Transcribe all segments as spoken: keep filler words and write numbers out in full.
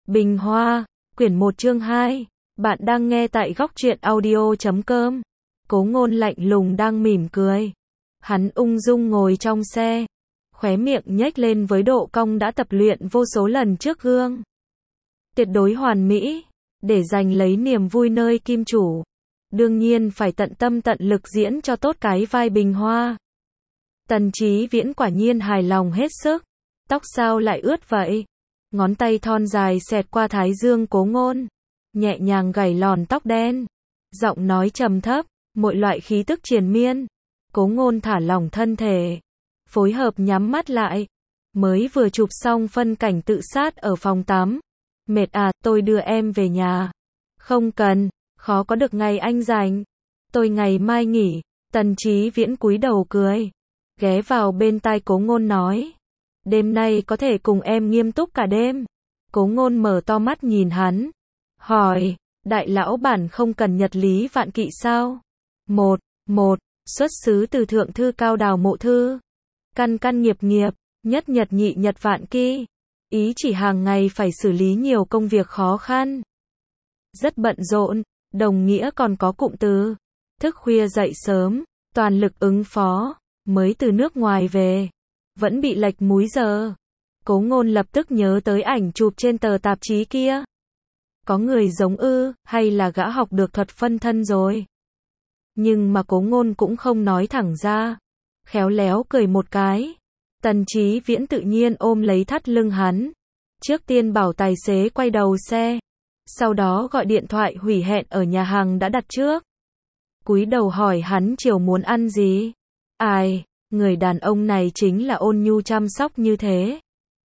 Bình Hoa, quyển một chương hai. Bạn đang nghe tại góc truyện audio chấm com. Cố Ngôn lạnh lùng đang mỉm cười. Hắn ung dung ngồi trong xe, khóe miệng nhếch lên với độ cong đã tập luyện vô số lần trước gương. Tuyệt đối hoàn mỹ, để giành lấy niềm vui nơi kim chủ. Đương nhiên phải tận tâm tận lực diễn cho tốt cái vai Bình Hoa. Tần Chí Viễn quả nhiên hài lòng hết sức. Tóc sao lại ướt vậy? Ngón tay thon dài xẹt qua thái dương Cố Ngôn, nhẹ nhàng gảy lòn tóc đen. Giọng nói trầm thấp, mọi loại khí tức triền miên. Cố Ngôn thả lỏng thân thể, phối hợp nhắm mắt lại. Mới vừa chụp xong phân cảnh tự sát ở phòng tắm. Mệt à, tôi đưa em về nhà. Không cần, khó có được ngày anh rảnh. Tôi ngày mai nghỉ. Tần Chí Viễn cúi đầu cười, ghé vào bên tai Cố Ngôn nói. Đêm nay có thể cùng em nghiêm túc cả đêm. Cố Ngôn mở to mắt nhìn hắn, hỏi, đại lão bản không cần nhật lý vạn kỵ sao? Một, một, xuất xứ từ thượng thư cao đào mộ thư. Căn căn nghiệp nghiệp, nhất nhật nhị nhật vạn kỵ. Ý chỉ hàng ngày phải xử lý nhiều công việc khó khăn. Rất bận rộn, đồng nghĩa còn có cụm từ. Thức khuya dậy sớm, toàn lực ứng phó, mới từ nước ngoài về. Vẫn bị lệch múi giờ. Cố Ngôn lập tức nhớ tới ảnh chụp trên tờ tạp chí kia. Có người giống ư, hay là gã học được thuật phân thân rồi? Nhưng mà Cố Ngôn cũng không nói thẳng ra. Khéo léo cười một cái. Tần Chí Viễn tự nhiên ôm lấy thắt lưng hắn. Trước tiên bảo tài xế quay đầu xe. Sau đó gọi điện thoại hủy hẹn ở nhà hàng đã đặt trước. Cúi đầu hỏi hắn chiều muốn ăn gì? Ai? Người đàn ông này chính là ôn nhu chăm sóc như thế.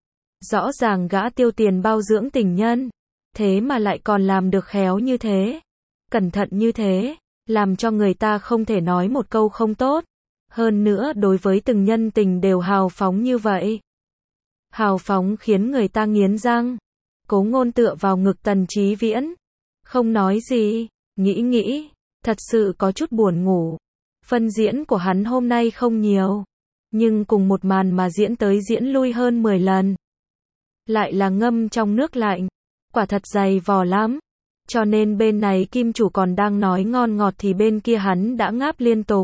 Rõ ràng gã tiêu tiền bao dưỡng tình nhân, thế mà lại còn làm được khéo như thế, cẩn thận như thế, làm cho người ta không thể nói một câu không tốt. Hơn nữa đối với từng nhân tình đều hào phóng như vậy. Hào phóng khiến người ta nghiến răng. Cố Ngôn tựa vào ngực Tần Chí Viễn, không nói gì, nghĩ nghĩ, thật sự có chút buồn ngủ. Phân diễn của hắn hôm nay không nhiều, nhưng cùng một màn mà diễn tới diễn lui hơn mười lần. Lại là ngâm trong nước lạnh, quả thật dày vò lắm. Cho nên bên này kim chủ còn đang nói ngon ngọt thì bên kia hắn đã ngáp liên tục.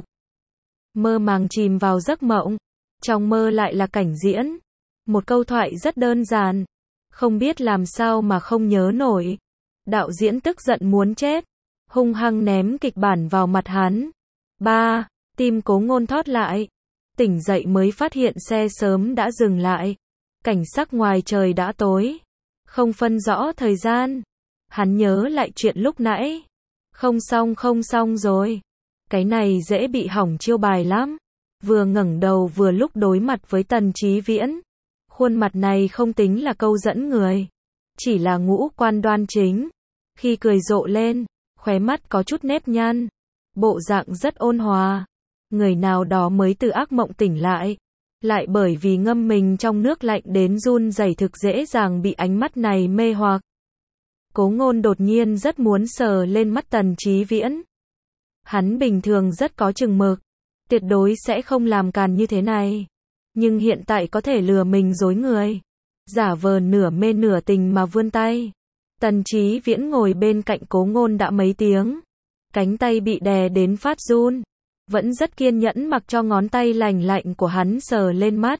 Mơ màng chìm vào giấc mộng, trong mơ lại là cảnh diễn. Một câu thoại rất đơn giản, không biết làm sao mà không nhớ nổi. Đạo diễn tức giận muốn chết, hung hăng ném kịch bản vào mặt hắn. Ba, tim Cố Ngôn thót lại. Tỉnh dậy mới phát hiện xe sớm đã dừng lại. Cảnh sắc ngoài trời đã tối, không phân rõ thời gian. Hắn nhớ lại chuyện lúc nãy. Không xong không xong rồi. Cái này dễ bị hỏng chiêu bài lắm. Vừa ngẩng đầu vừa lúc đối mặt với Tần Chí Viễn. Khuôn mặt này không tính là câu dẫn người, chỉ là ngũ quan đoan chính. Khi cười rộ lên, khóe mắt có chút nếp nhăn. Bộ dạng rất ôn hòa. Người nào đó mới từ ác mộng tỉnh lại, lại bởi vì ngâm mình trong nước lạnh đến run rẩy thực dễ dàng bị ánh mắt này mê hoặc. Cố Ngôn đột nhiên rất muốn sờ lên mắt Tần Chí Viễn. Hắn bình thường rất có chừng mực, tuyệt đối sẽ không làm càn như thế này. Nhưng hiện tại có thể lừa mình dối người, giả vờ nửa mê nửa tình mà vươn tay. Tần Chí Viễn ngồi bên cạnh Cố Ngôn đã mấy tiếng. Cánh tay bị đè đến phát run, vẫn rất kiên nhẫn mặc cho ngón tay lành lạnh của hắn sờ lên mắt.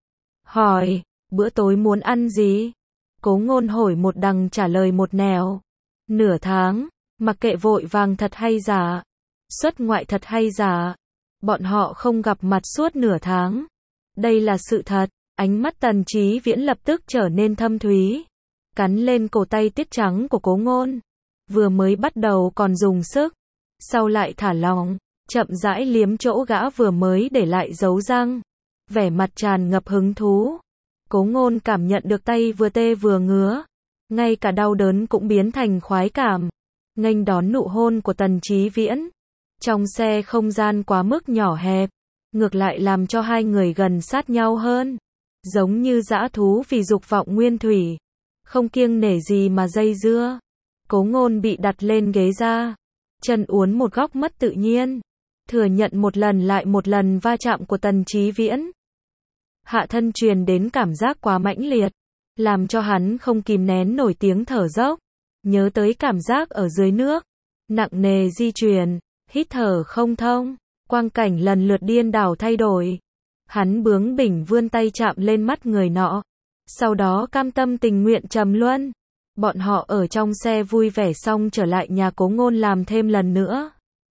Hỏi, bữa tối muốn ăn gì? Cố Ngôn hỏi một đằng trả lời một nẻo. Nửa tháng, mặc kệ vội vàng thật hay giả, xuất ngoại thật hay giả, bọn họ không gặp mặt suốt nửa tháng. Đây là sự thật. Ánh mắt Tần Chí Viễn lập tức trở nên thâm thúy, cắn lên cổ tay tuyết trắng của Cố Ngôn. Vừa mới bắt đầu còn dùng sức, sau lại thả lỏng, chậm rãi liếm chỗ gã vừa mới để lại dấu răng, vẻ mặt tràn ngập hứng thú. Cố Ngôn cảm nhận được tay vừa tê vừa ngứa, ngay cả đau đớn cũng biến thành khoái cảm, nghênh đón nụ hôn của Tần Chí Viễn. Trong xe không gian quá mức nhỏ hẹp, ngược lại làm cho hai người gần sát nhau hơn, giống như dã thú vì dục vọng nguyên thủy, không kiêng nể gì mà dây dưa. Cố Ngôn bị đặt lên ghế ra, chân uốn một góc mất tự nhiên, thừa nhận một lần lại một lần va chạm của Tần Chí Viễn. Hạ thân truyền đến cảm giác quá mãnh liệt, làm cho hắn không kìm nén nổi tiếng thở dốc, nhớ tới cảm giác ở dưới nước, nặng nề di chuyển, hít thở không thông, quang cảnh lần lượt điên đảo thay đổi. Hắn bướng bỉnh vươn tay chạm lên mắt người nọ, sau đó cam tâm tình nguyện trầm luân. Bọn họ ở trong xe vui vẻ xong trở lại nhà Cố Ngôn làm thêm lần nữa.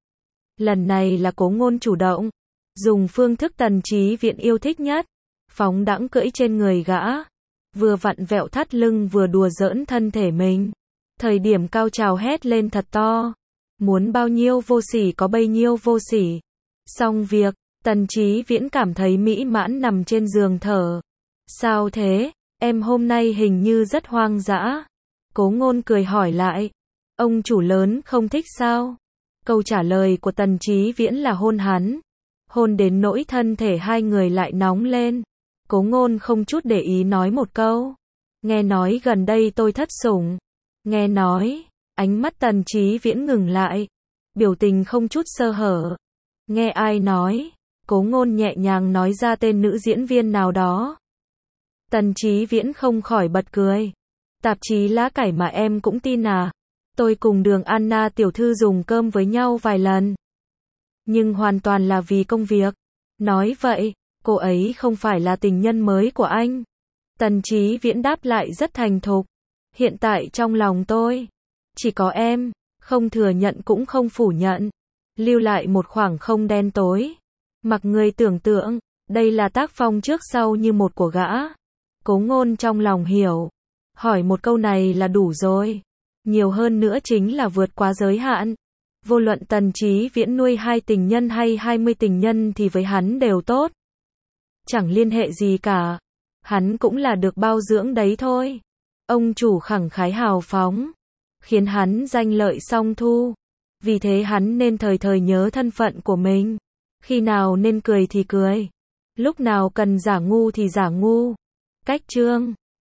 Lần này là Cố Ngôn chủ động, dùng phương thức Tần Chí Viễn yêu thích nhất, phóng đãng cưỡi trên người gã, vừa vặn vẹo thắt lưng vừa đùa giỡn thân thể mình. Thời điểm cao trào hét lên thật to, muốn bao nhiêu vô sỉ có bấy nhiêu vô sỉ. Xong việc, Tần Chí Viễn cảm thấy mỹ mãn nằm trên giường thở. Sao thế, em hôm nay hình như rất hoang dã. Cố Ngôn cười hỏi lại, ông chủ lớn không thích sao? Câu trả lời của Tần Chí Viễn là hôn hắn, hôn đến nỗi thân thể hai người lại nóng lên. Cố Ngôn không chút để ý nói một câu, nghe nói gần đây tôi thất sủng. Nghe nói, ánh mắt Tần Chí Viễn ngừng lại, biểu tình không chút sơ hở. Nghe ai nói? Cố Ngôn nhẹ nhàng nói ra tên nữ diễn viên nào đó. Tần Chí Viễn không khỏi bật cười. Tạp chí lá cải mà em cũng tin à? Tôi cùng Đường Anna tiểu thư dùng cơm với nhau vài lần, nhưng hoàn toàn là vì công việc. Nói vậy, cô ấy không phải là tình nhân mới của anh. Tần Chí Viễn đáp lại rất thành thục. Hiện tại trong lòng tôi, chỉ có em, không thừa nhận cũng không phủ nhận. Lưu lại một khoảng không đen tối. Mặc người tưởng tượng, đây là tác phong trước sau như một của gã. Cố Ngôn trong lòng hiểu. Hỏi một câu này là đủ rồi. Nhiều hơn nữa chính là vượt quá giới hạn. Vô luận Tần Chí Viễn nuôi hai tình nhân hay hai mươi tình nhân thì với hắn đều tốt. Chẳng liên hệ gì cả. Hắn cũng là được bao dưỡng đấy thôi. Ông chủ khẳng khái hào phóng, khiến hắn danh lợi song thu. Vì thế hắn nên thời thời nhớ thân phận của mình. Khi nào nên cười thì cười, lúc nào cần giả ngu thì giả ngu. Cách chương